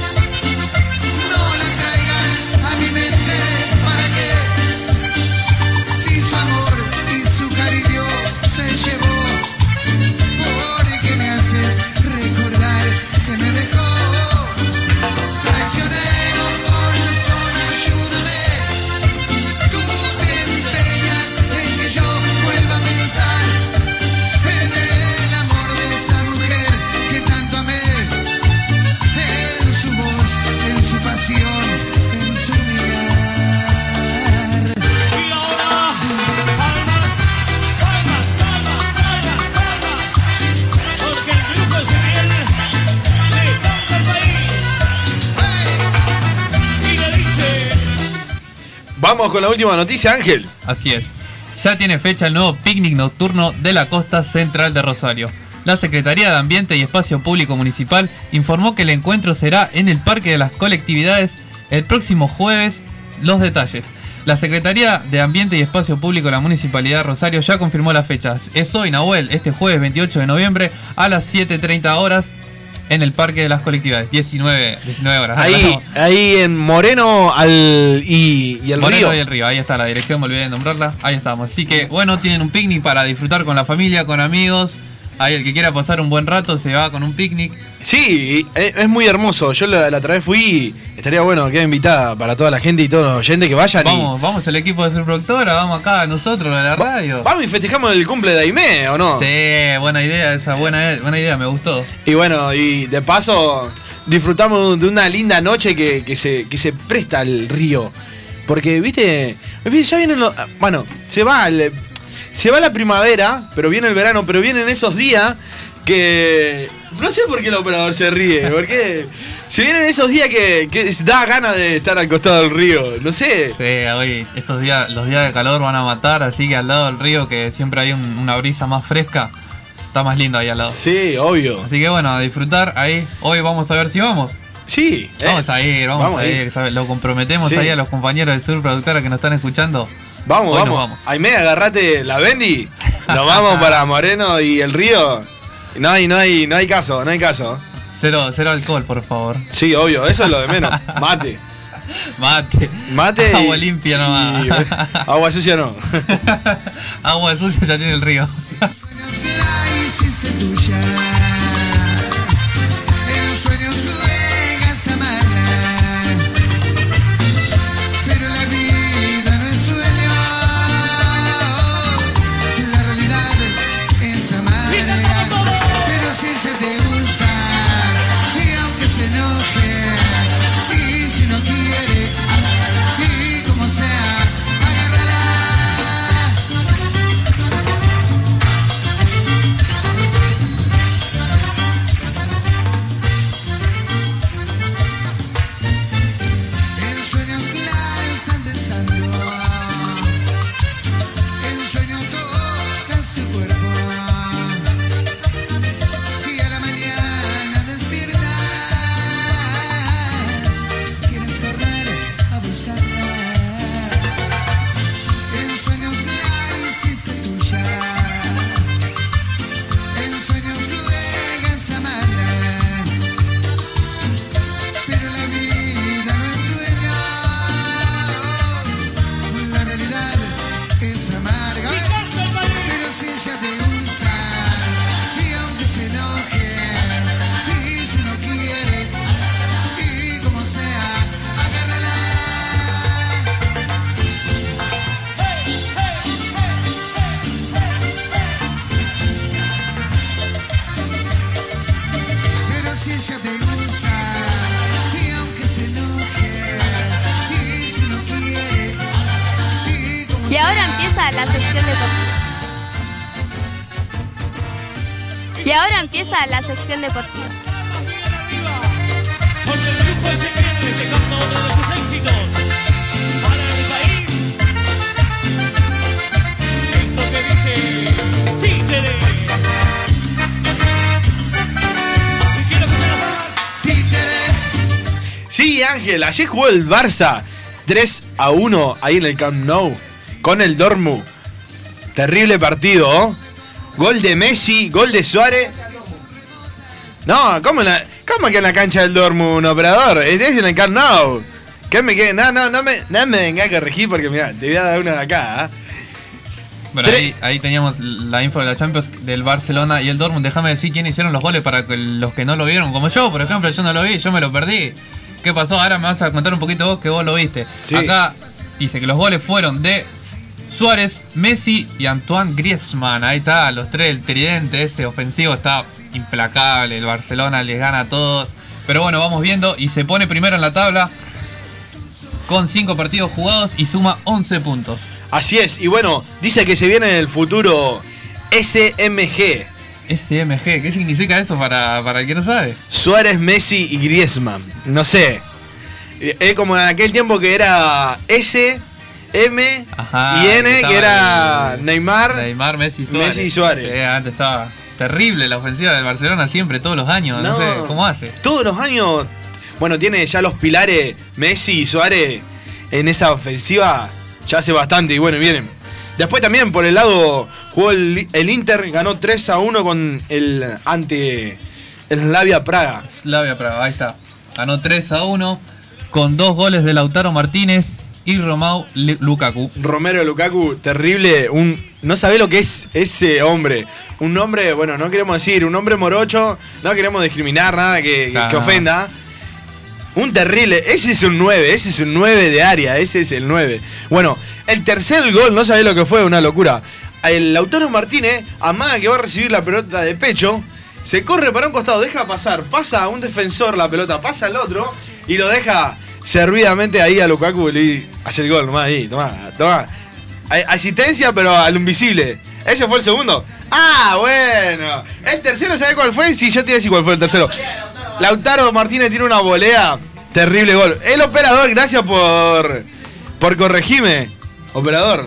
[SPEAKER 16] No la traigas a mi mente, ¿para qué? Si su amor y su cariño se llevó, ¿por qué me haces recordar que me dejó? Traicionero corazón, ayúdame. Tú te empeñas en que yo vuelva a pensar en el amor de esa mujer que tanto amé, en su voz, en su pasión, en su mirar.
[SPEAKER 17] Y ahora, palmas, palmas, palmas, palmas, palmas, porque el triunfo se viene de todo el país. Y le dice...
[SPEAKER 7] Vamos con la última noticia, Ángel.
[SPEAKER 8] Así es. Ya tiene fecha el nuevo picnic nocturno de la costa central de Rosario. La Secretaría de Ambiente y Espacio Público Municipal informó que el encuentro será en el Parque de las Colectividades el próximo jueves. Los detalles. La Secretaría de Ambiente y Espacio Público de la Municipalidad de Rosario ya confirmó las fechas. Es hoy, Nahuel, este jueves 28 de noviembre a las 7:30 horas en el Parque de las Colectividades. 19 horas.
[SPEAKER 7] Ahí en Moreno y el
[SPEAKER 8] Moreno
[SPEAKER 7] río.
[SPEAKER 8] y el río, ahí está la dirección, me olvidé de nombrarla. Ahí estamos. Así que bueno, tienen un picnic para disfrutar con la familia, con amigos. Ahí el que quiera pasar un buen rato se va con un picnic.
[SPEAKER 7] Sí, es muy hermoso. Yo la otra vez fui, estaría bueno que quede invitada para toda la gente y todos los oyentes que vayan.
[SPEAKER 8] Vamos el equipo de su productora, vamos acá nosotros de la radio.
[SPEAKER 7] Vamos y festejamos el cumple de Aimé, ¿o no?
[SPEAKER 8] Sí, buena idea, buena idea, me gustó.
[SPEAKER 7] Y bueno, y de paso disfrutamos de una linda noche que se presta al río. Porque, viste, ya vienen los... Bueno, se va la primavera, pero viene el verano, pero vienen esos días que... No sé por qué el operador se ríe, porque se vienen esos días que da ganas de estar al costado del río, no sé.
[SPEAKER 8] Sí, hoy estos días, los días de calor van a matar, así que al lado del río, que siempre hay una brisa más fresca, está más lindo ahí al lado.
[SPEAKER 7] Sí, obvio.
[SPEAKER 8] Así que bueno, a disfrutar ahí. Hoy vamos a ver si vamos.
[SPEAKER 7] Sí.
[SPEAKER 8] Vamos a ir. ¿Sabes? Lo comprometemos ahí a los compañeros de Sur Productora que nos están escuchando.
[SPEAKER 7] Vamos. Aimé, agarrate la Bendy. Nos vamos para Moreno y el río. No hay caso.
[SPEAKER 8] Cero alcohol, por favor.
[SPEAKER 7] Sí, obvio, eso es lo de menos. Mate.
[SPEAKER 8] Agua limpia nomás.
[SPEAKER 7] Agua sucia no.
[SPEAKER 8] Agua sucia ya tiene el río.
[SPEAKER 16] La hiciste tuya. En los sueños juegas a amarla, pero la vida no es sueño. La realidad es amarla, pero si se te gusta, y aunque se enoje, y si no quiere, y como sea, agárrala. ella te gusta. Y aunque se enoje, y si no quiere,
[SPEAKER 5] y ahora empieza la sección deportiva. Y ahora empieza la sección deportiva.
[SPEAKER 17] Porque el grupo es el que destacando uno de sus éxitos para el país. Esto que dice Títere. Y quiero que me lo hagas.
[SPEAKER 16] Títere.
[SPEAKER 7] Sí, Ángel, ayer jugó el Barça 3-1 ahí en el Camp Nou con el Dortmund. Terrible partido, ¿oh? Gol de Messi, gol de Suárez. No, ¿cómo que en la cancha del Dortmund, un operador? Es en el Camp Nou. ¿Qué me quede? No me venga a corregir porque mirá, te voy a dar una de acá, ¿eh?
[SPEAKER 8] Bueno, ahí teníamos la info de la Champions del Barcelona y el Dortmund. Déjame decir quién hicieron los goles para que los que no lo vieron, como yo, por ejemplo. Yo no lo vi, yo me lo perdí. ¿Qué pasó? Ahora me vas a contar un poquito vos que vos lo viste. Sí. Acá dice que los goles fueron de Suárez, Messi y Antoine Griezmann. Ahí está, los tres, el tridente ese ofensivo está implacable. El Barcelona les gana a todos. Pero bueno, vamos viendo y se pone primero en la tabla con 5 partidos jugados y suma 11 puntos.
[SPEAKER 7] Así es, y bueno, dice que se viene en el futuro SMG.
[SPEAKER 8] SMG, ¿qué significa eso para el que no sabe?
[SPEAKER 7] Suárez, Messi y Griezmann. No sé. Es como en aquel tiempo que era S, M y N, que era Neymar,
[SPEAKER 8] Messi y Suárez. Antes estaba terrible la ofensiva del Barcelona siempre, todos los años. No sé cómo hace.
[SPEAKER 7] Todos los años. Bueno, tiene ya los pilares Messi y Suárez en esa ofensiva ya hace bastante. Y bueno, vienen. Después también por el lado jugó el Inter, ganó 3-1 con el Slavia Praga.
[SPEAKER 8] Slavia Praga, ahí está. Ganó 3-1 con 2 goles de Lautaro Martínez y Romelu Lukaku.
[SPEAKER 7] Romero Lukaku, terrible. No sabe lo que es ese hombre. Un hombre, bueno, no queremos decir, un hombre morocho, no queremos discriminar nada que ofenda. Un terrible, ese es un 9 de área, ese es el 9. Bueno, el tercer gol, no sabés lo que fue, una locura. El Lautaro Martínez, amaga que va a recibir la pelota de pecho, se corre para un costado, deja pasar, pasa a un defensor la pelota, pasa al otro y lo deja servidamente ahí a Lukaku y hace el gol, nomás ahí, toma. Asistencia pero al invisible. ¿Ese fue el segundo? Ah, bueno. El tercero, ¿sabés cuál fue? Sí, yo te iba a decir cuál fue el tercero. Lautaro Martínez tiene una volea. Terrible gol. El operador, gracias por corregirme, operador.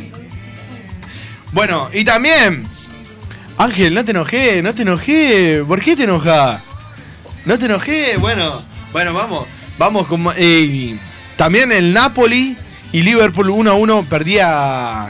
[SPEAKER 7] Bueno, y también Ángel, no te enojé. ¿Por qué te enojas? No te enojé. Bueno, vamos con también el Napoli y Liverpool 1-1 perdía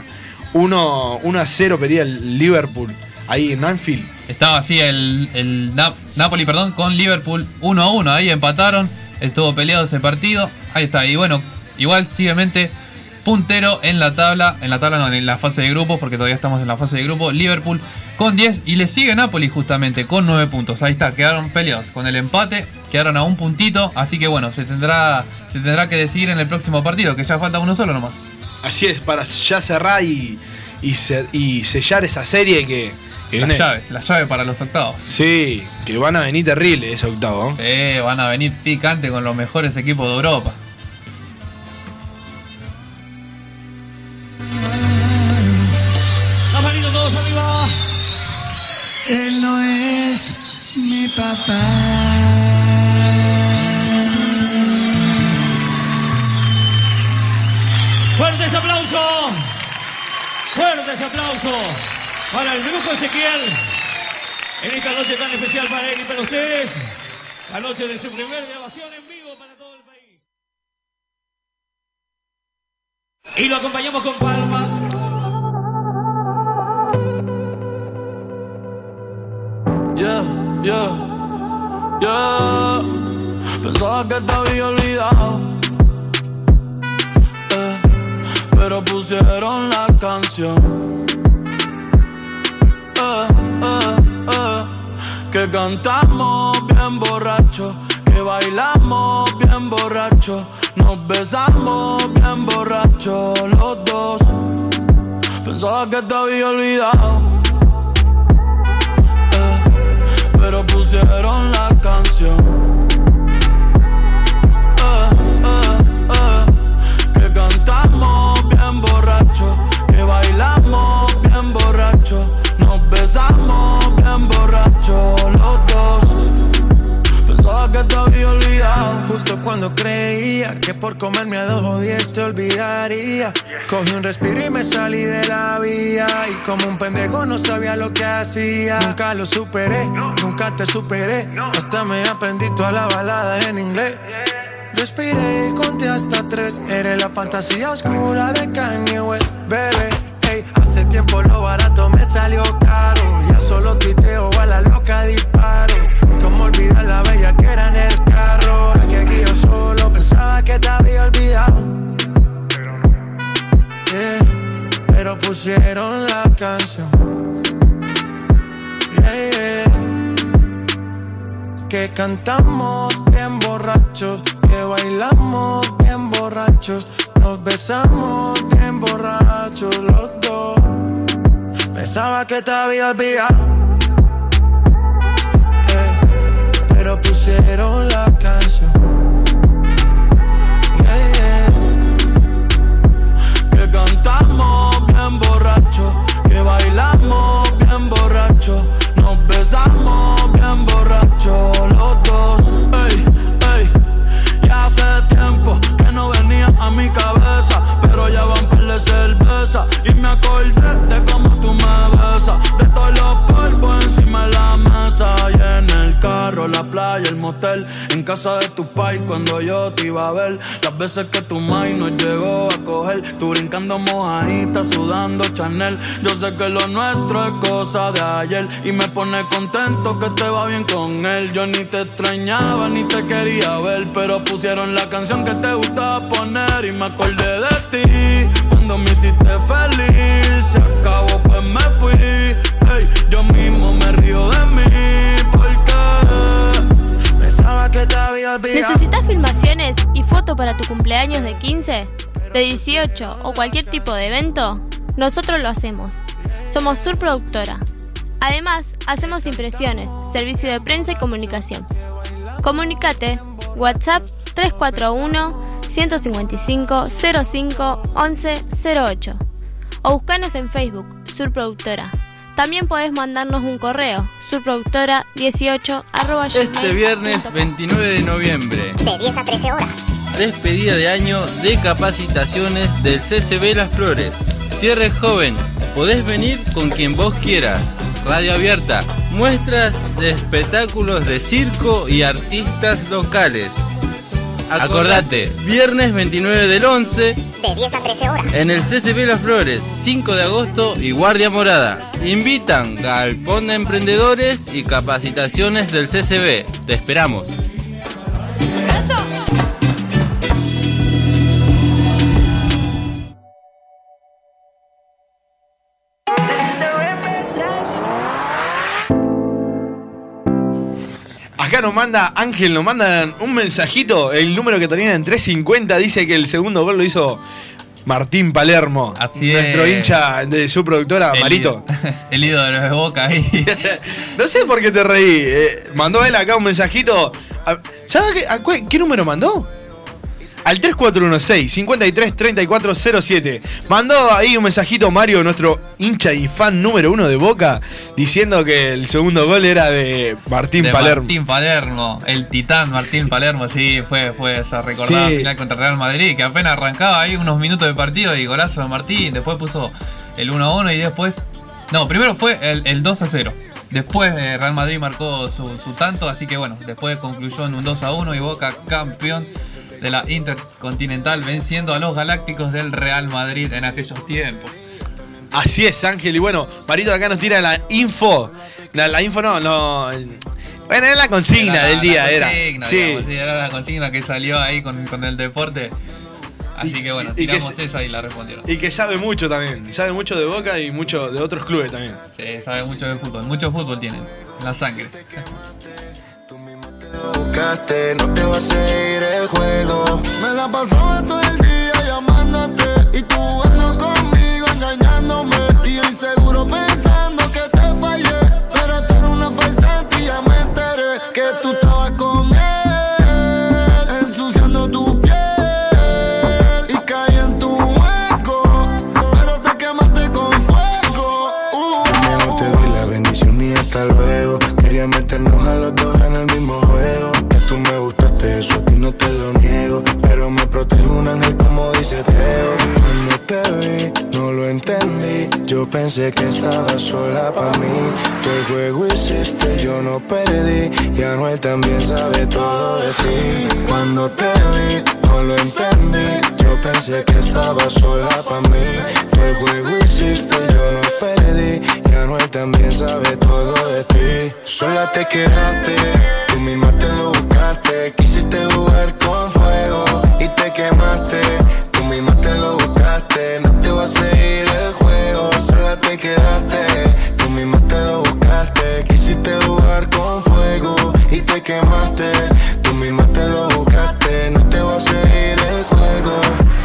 [SPEAKER 7] 1-0 perdía el Liverpool ahí en Anfield.
[SPEAKER 8] Estaba así el Napoli, con Liverpool 1-1, ahí empataron, estuvo peleado ese partido, ahí está, y bueno, igual siguiente puntero en la fase de grupos, porque todavía estamos en la fase de grupos, Liverpool con 10 y le sigue Napoli justamente con 9 puntos, ahí está, quedaron peleados con el empate, quedaron a un puntito, así que bueno, se tendrá que decidir en el próximo partido, que ya falta uno solo nomás.
[SPEAKER 7] Así es, para ya cerrar y sellar esa serie que
[SPEAKER 8] las llaves para los octavos.
[SPEAKER 7] Sí, que van a venir terribles ese octavo.
[SPEAKER 8] Van a venir picante con los mejores equipos de Europa.
[SPEAKER 17] Las manitos todos arriba.
[SPEAKER 16] Él no es mi papá.
[SPEAKER 17] Fuertes aplausos para el brujo Ezequiel en esta noche tan especial para él y para ustedes, la noche de su primer grabación en vivo para todo el país. Y lo acompañamos con palmas.
[SPEAKER 10] Pensaba que te había olvidado, pero pusieron la canción que cantamos bien borrachos, que bailamos bien borrachos, nos besamos bien borrachos los dos. Pensaba que te había olvidado, pero pusieron la canción
[SPEAKER 13] sabía que por comerme a 2 o 10 te olvidaría. Cogí un respiro y me salí de la vía. Y como un pendejo no sabía lo que hacía. Nunca lo superé, nunca te superé. Hasta me aprendí toda la balada en inglés. Respiré y conté hasta 3. Eres la fantasía oscura de Kanye West, bebé. Hey, hace tiempo lo barato me salió caro. Ya solo tuiteo a la loca disparo. Cómo olvidar la bella que era en el carro. Aquí yo solo pensaba que te había olvidado. Yeah, pero pusieron la canción. Yeah, yeah. Que cantamos bien borrachos, que bailamos bien borrachos, nos besamos bien borrachos los dos. Pensaba que te había olvidado, pero pusieron la canción. Yeah, yeah. Que cantamos bien borrachos, que bailamos bien borrachos, nos besamos bien borrachos los dos. Ey, ey. Ya hace tiempo que no venía a mi cabeza, pero ya van par de cerveza y me acordé de cómo tú me besas, de todos los polvos encima de la mesa. Y en el carro, la playa, el motel, en casa de tu pai cuando yo te iba a ver. Las veces que tu mai nos llegó a coger, tú brincando mojadita, sudando Chanel. Yo sé que lo nuestro es cosa de ayer y me pone contento que te va bien con él. Yo ni te extrañaba ni te quería ver, pero pusieron la canción que te gustaba poner y me acordé de ti cuando me hiciste feliz. Se acabó pues me fui, hey, yo mismo me río de mí porque pensaba que te había olvidado.
[SPEAKER 5] ¿Necesitas filmaciones y fotos para tu cumpleaños de 15, de 18 o cualquier tipo de evento? Nosotros lo hacemos. Somos Sur Productora. Además, hacemos impresiones, servicio de prensa y comunicación. Comunicate, WhatsApp 341-155-05-1108 o buscanos en Facebook, Sur Productora. También podés mandarnos un correo, surproductora18@gmail.com.
[SPEAKER 11] Este viernes 29 de noviembre,
[SPEAKER 12] De 10 a 13 horas.
[SPEAKER 11] despedida de año de capacitaciones del CCB Las Flores. Cierre joven, podés venir con quien vos quieras. Radio abierta, muestras de espectáculos de circo y artistas locales. Acordate, viernes 29 del 11,
[SPEAKER 12] De 10 a 13 horas.
[SPEAKER 11] en el CCB Las Flores, 5 de agosto y Guardia Morada. Invitan Galpón de Emprendedores y capacitaciones del CCB. Te esperamos.
[SPEAKER 7] Acá nos manda Ángel, nos mandan un mensajito. El número que termina en 350 dice que el segundo gol lo hizo Martín Palermo.
[SPEAKER 8] Así
[SPEAKER 7] nuestro
[SPEAKER 8] es.
[SPEAKER 7] hincha de su productora, Marito.
[SPEAKER 8] El ídolo de Boca ahí.
[SPEAKER 7] No sé por qué te reí. Mandó él acá un mensajito. ¿Sabes qué número mandó? Al 3416-533407. Mandó ahí un mensajito Mario, nuestro hincha y fan número 1 de Boca, diciendo que el segundo gol era de Martín Palermo.
[SPEAKER 8] Martín Palermo, el titán Martín Palermo, sí, fue esa recordada final contra Real Madrid, que apenas arrancaba ahí unos minutos de partido y golazo de Martín, después puso el 1-1 y después... No, primero fue el 2-0. Después Real Madrid marcó su tanto, así que bueno, después concluyó en un 2-1 y Boca campeón de la Intercontinental, venciendo a los Galácticos del Real Madrid en aquellos tiempos.
[SPEAKER 7] Así es, Ángel. Y bueno, Marito acá nos tira la info. La info no. Bueno, era la consigna del día, era.
[SPEAKER 8] Sí, era la consigna que salió ahí con el deporte. Así que bueno, tiramos esa y la respondieron.
[SPEAKER 7] Y que sabe mucho también. Sabe mucho de Boca y mucho de otros clubes también.
[SPEAKER 8] Sí, sabe mucho de fútbol. Mucho fútbol tienen en la sangre.
[SPEAKER 3] Buscaste, no te va a seguir el juego. Me la pasaba todo el día llamándote y tú jugando conmigo, engañándome. Y yo inseguro pensando que te fallé, pero tú eres una farsante y ya me enteré que tú estabas con él, ensuciando tu piel y caí en tu hueco, pero te quemaste con fuego. Mejor te doy la bendición y hasta luego. Quería meternos a los dos en el mismo juego. Que tú tú me gustaste, eso a ti no te lo niego. Pero me protege un ángel como dice Teo. Cuando te vi, no lo entendí. Yo pensé que estabas sola pa' mí. Tú el juego hiciste, yo no perdí. Y Anuel también sabe todo de ti. Cuando te vi, no lo entendí. Yo pensé que estabas sola pa' mí. Tú el juego hiciste, yo no perdí. Y Anuel también sabe todo de ti. Sola te quedaste, tú misma te lo buscaste. Quisiste jugar con fuego y te quemaste. Tú misma te lo buscaste, no te va a seguir el juego. Sola te quedaste, tú misma te lo buscaste. Quisiste jugar con fuego y te quemaste. Tú misma te lo buscaste, no te va a seguir el juego.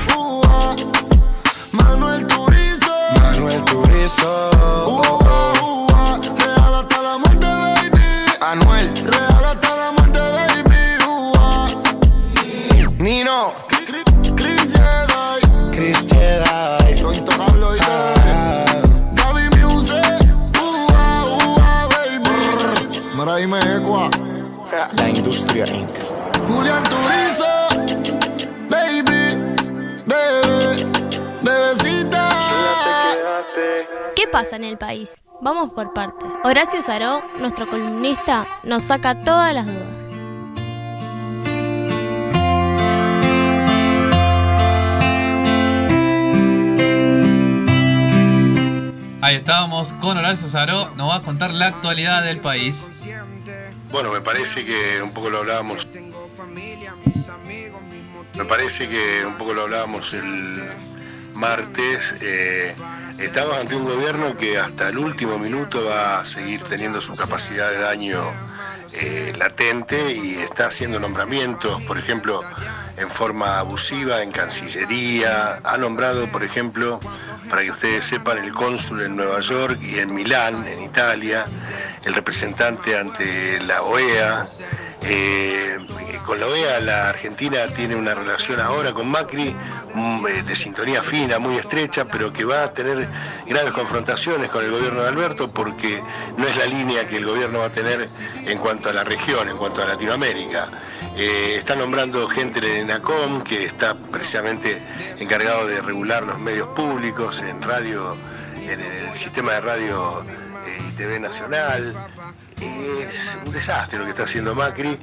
[SPEAKER 3] Manuel Turizo, Manuel Turizo. Real hasta la muerte, baby. Anuel, real hasta la muerte, baby. Nino, Chris Jedi, Chris Jedi. Lo intocable hoy Gaby Music, baby. Maray Mecua, La Industria Inc. Julián Turizo, baby, bebé, bebecita.
[SPEAKER 5] ¿Qué pasa en el país? Vamos por partes. Horacio Saró, nuestro columnista, nos saca todas las dudas.
[SPEAKER 8] Ahí estábamos con Horacio Saró, nos va a contar la actualidad del país.
[SPEAKER 19] Bueno, me parece que un poco lo hablábamos. Me parece que un poco lo hablábamos el martes. Estamos ante un gobierno que hasta el último minuto va a seguir teniendo su capacidad de daño latente y está haciendo nombramientos, por ejemplo, en forma abusiva en Cancillería. Ha nombrado, por ejemplo, para que ustedes sepan, el cónsul en Nueva York y en Milán, en Italia, el representante ante la OEA. Con la OEA la Argentina tiene una relación ahora con Macri de sintonía fina, muy estrecha, pero que va a tener graves confrontaciones con el gobierno de Alberto porque no es la línea que el gobierno va a tener en cuanto a la región, en cuanto a Latinoamérica. Está nombrando gente de ENACOM, que está precisamente encargado de regular los medios públicos en radio, en el sistema de radio y TV nacional. Es un desastre lo que está haciendo Macri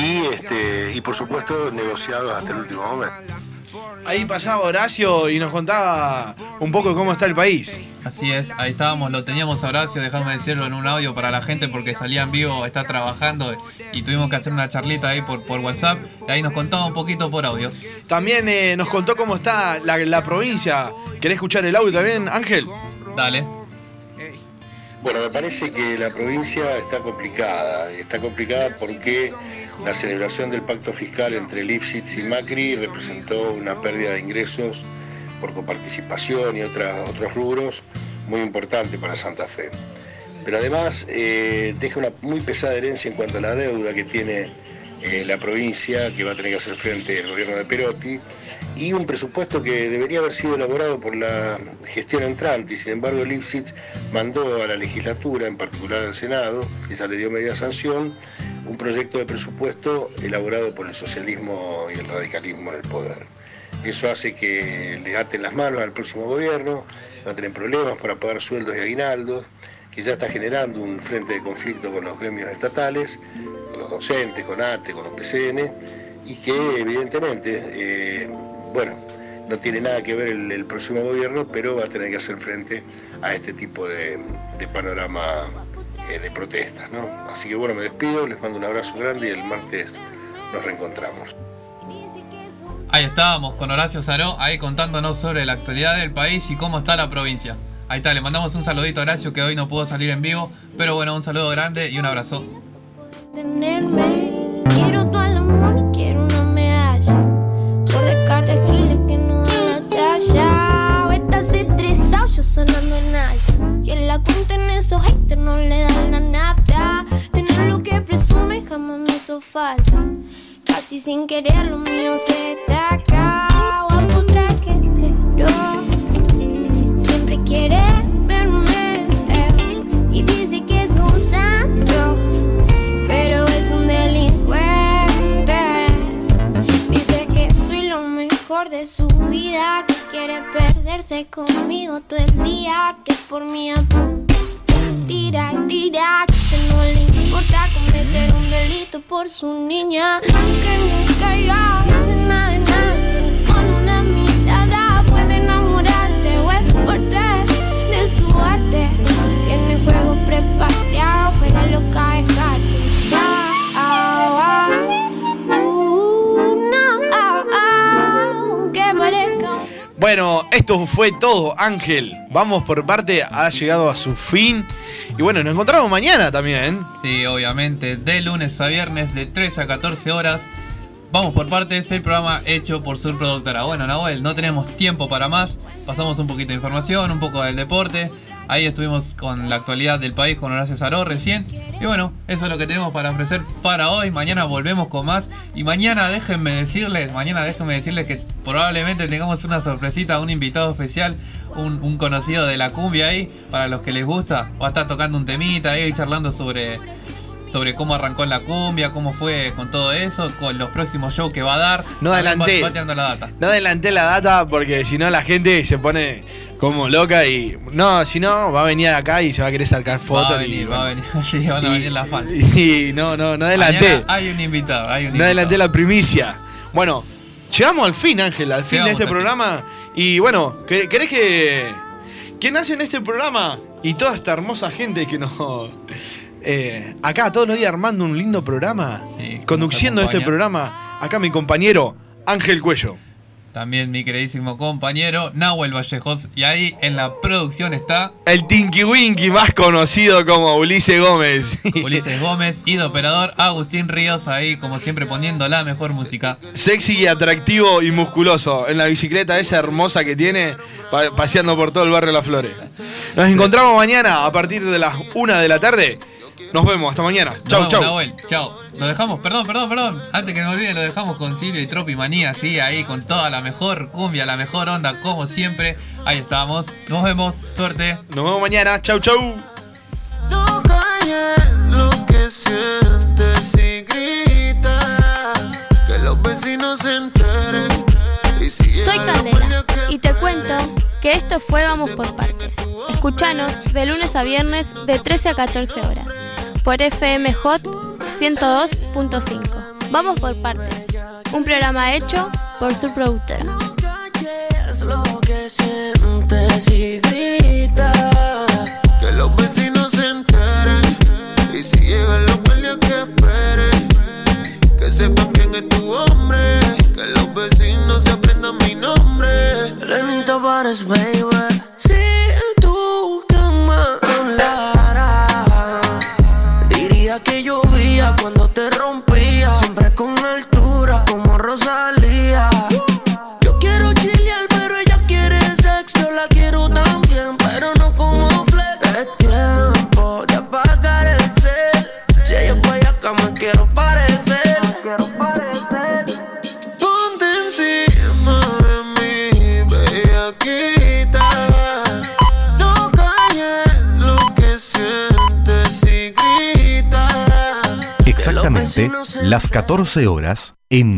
[SPEAKER 19] y por supuesto negociados hasta el último momento.
[SPEAKER 7] Ahí pasaba Horacio y nos contaba un poco cómo está el país.
[SPEAKER 8] Así es, ahí estábamos, lo teníamos a Horacio, déjame decirlo en un audio para la gente porque salía en vivo, está trabajando y tuvimos que hacer una charlita ahí por WhatsApp y ahí nos contaba un poquito por audio.
[SPEAKER 7] También nos contó cómo está la provincia. ¿Querés escuchar el audio también, Ángel?
[SPEAKER 8] Dale.
[SPEAKER 19] Bueno, me parece que la provincia está complicada porque la celebración del pacto fiscal entre Lifshitz y Macri representó una pérdida de ingresos por coparticipación y otros rubros muy importante para Santa Fe. Pero además deja una muy pesada herencia en cuanto a la deuda que tiene la provincia, que va a tener que hacer frente al gobierno de Perotti, y un presupuesto que debería haber sido elaborado por la gestión entrante, y sin embargo Lifshitz mandó a la legislatura, en particular al Senado, que ya le dio media sanción, un proyecto de presupuesto elaborado por el socialismo y el radicalismo en el poder. Eso hace que le aten las manos al próximo gobierno, va a tener problemas para pagar sueldos y aguinaldos, que ya está generando un frente de conflicto con los gremios estatales, con los docentes, con ATE, con los PCN, y que evidentemente, no tiene nada que ver el próximo gobierno, pero va a tener que hacer frente a este tipo de panorama de protestas, ¿no? Así que bueno, me despido, les mando un abrazo grande y el martes nos reencontramos.
[SPEAKER 8] Ahí estábamos con Horacio Saró, ahí contándonos sobre la actualidad del país y cómo está la provincia. Ahí está, le mandamos un saludito a Horacio que hoy no pudo salir en vivo, pero bueno, un saludo grande y un abrazo.
[SPEAKER 5] Quiero todo el amor y quiero una medalla por descarte giles que no dan la talla. Estás estresado, yo sonando en alta, y en la cuenta en esos haters no le dan la nafta. Tener lo que presume jamás me hizo falta, casi sin querer lo mío se destaca. Guapo traje, pero siempre quiere verme y dice que es un santo, pero es un delincuente.
[SPEAKER 20] meterse conmigo todo el día, que por mí tira y tira, que no le importa cometer un delito por su niña, aunque nunca haya nada de nada, con una mirada puede enamorarte o exportar de su arte, tiene juego preparado para lo que dejarte ya.
[SPEAKER 7] Bueno, esto fue todo, Ángel. Vamos por parte, ha llegado a su fin. Y bueno, nos encontramos mañana también.
[SPEAKER 8] Sí, obviamente, de lunes a viernes, de 13 a 14 horas. Vamos por partes, el programa hecho por Sur Productora. Bueno, Nahuel, no tenemos tiempo para más. Pasamos un poquito de información, un poco del deporte. Ahí estuvimos con la actualidad del país con Horacio Saró recién. Y bueno, eso es lo que tenemos para ofrecer para hoy. Mañana volvemos con más. Y mañana déjenme decirles que probablemente tengamos una sorpresita, un invitado especial, un conocido de la cumbia ahí. Para los que les gusta, va a estar tocando un temita ahí, charlando sobre cómo arrancó la cumbia, cómo fue con todo eso, con los próximos shows que va a dar.
[SPEAKER 7] No adelanté.
[SPEAKER 8] Va tirando la data.
[SPEAKER 7] No adelanté la data porque si no la gente se pone como loca y... No, si no, va a venir acá y se va a querer sacar fotos.
[SPEAKER 8] Va a venir. Sí, van a venir las fans.
[SPEAKER 7] Y no adelanté.
[SPEAKER 8] Mañana hay un invitado.
[SPEAKER 7] No adelanté la primicia. Bueno, llegamos al fin, Ángel, al fin de este programa. Y bueno, ¿querés que... ¿Quién hace en este programa? Y toda esta hermosa gente que nos... acá todos los días armando un lindo programa, sí, conduciendo este programa, acá mi compañero Ángel Cuello.
[SPEAKER 8] También mi queridísimo compañero Nahuel Vallejos. Y ahí en la producción está
[SPEAKER 7] el Tinky Winky, más conocido como Ulises Gómez.
[SPEAKER 8] Ulises Gómez y de operador Agustín Ríos, ahí como siempre poniendo la mejor música.
[SPEAKER 7] Sexy y atractivo y musculoso en la bicicleta esa hermosa que tiene, paseando por todo el barrio Las Flores. Nos encontramos mañana a partir de las 1 de la tarde. Nos vemos, hasta mañana. Chau.
[SPEAKER 8] Nahuel, chau. Lo dejamos, perdón. Antes que me olvide, lo dejamos con Silvio y Tropi Manía, sí, ahí con toda la mejor cumbia, la mejor onda, como siempre. Ahí estamos. Nos vemos, suerte.
[SPEAKER 7] Nos vemos mañana. Chau.
[SPEAKER 3] No calles lo que sientes y grita, que los vecinos se enteren.
[SPEAKER 5] Soy Candela y te cuento que esto fue Vamos por Partes. Escuchanos de lunes a viernes de 13 a 14 horas por FM Hot 102.5. Vamos por Partes, un programa hecho por Sur Productora.
[SPEAKER 6] No calles lo que sientes y grita,
[SPEAKER 3] que los vecinos se enteren. Y si llegan los guardias que esperen, que sepan quién es tu hombre, que los vecinos se aprendan mi nombre.
[SPEAKER 6] Lenita Pares, baby. Si tu cama hablara, diría que llovía cuando te rompía, siempre con altura como Rosalía. Yo quiero chilear, pero ella quiere sexo. Yo la quiero también, pero no como flex. Es tiempo de apagar el cel. Si ella es payaca, me quiero parecer.
[SPEAKER 3] Ponte encima de mí, bellaquita. No calles lo que sientes y grita.
[SPEAKER 2] Exactamente las 14 horas en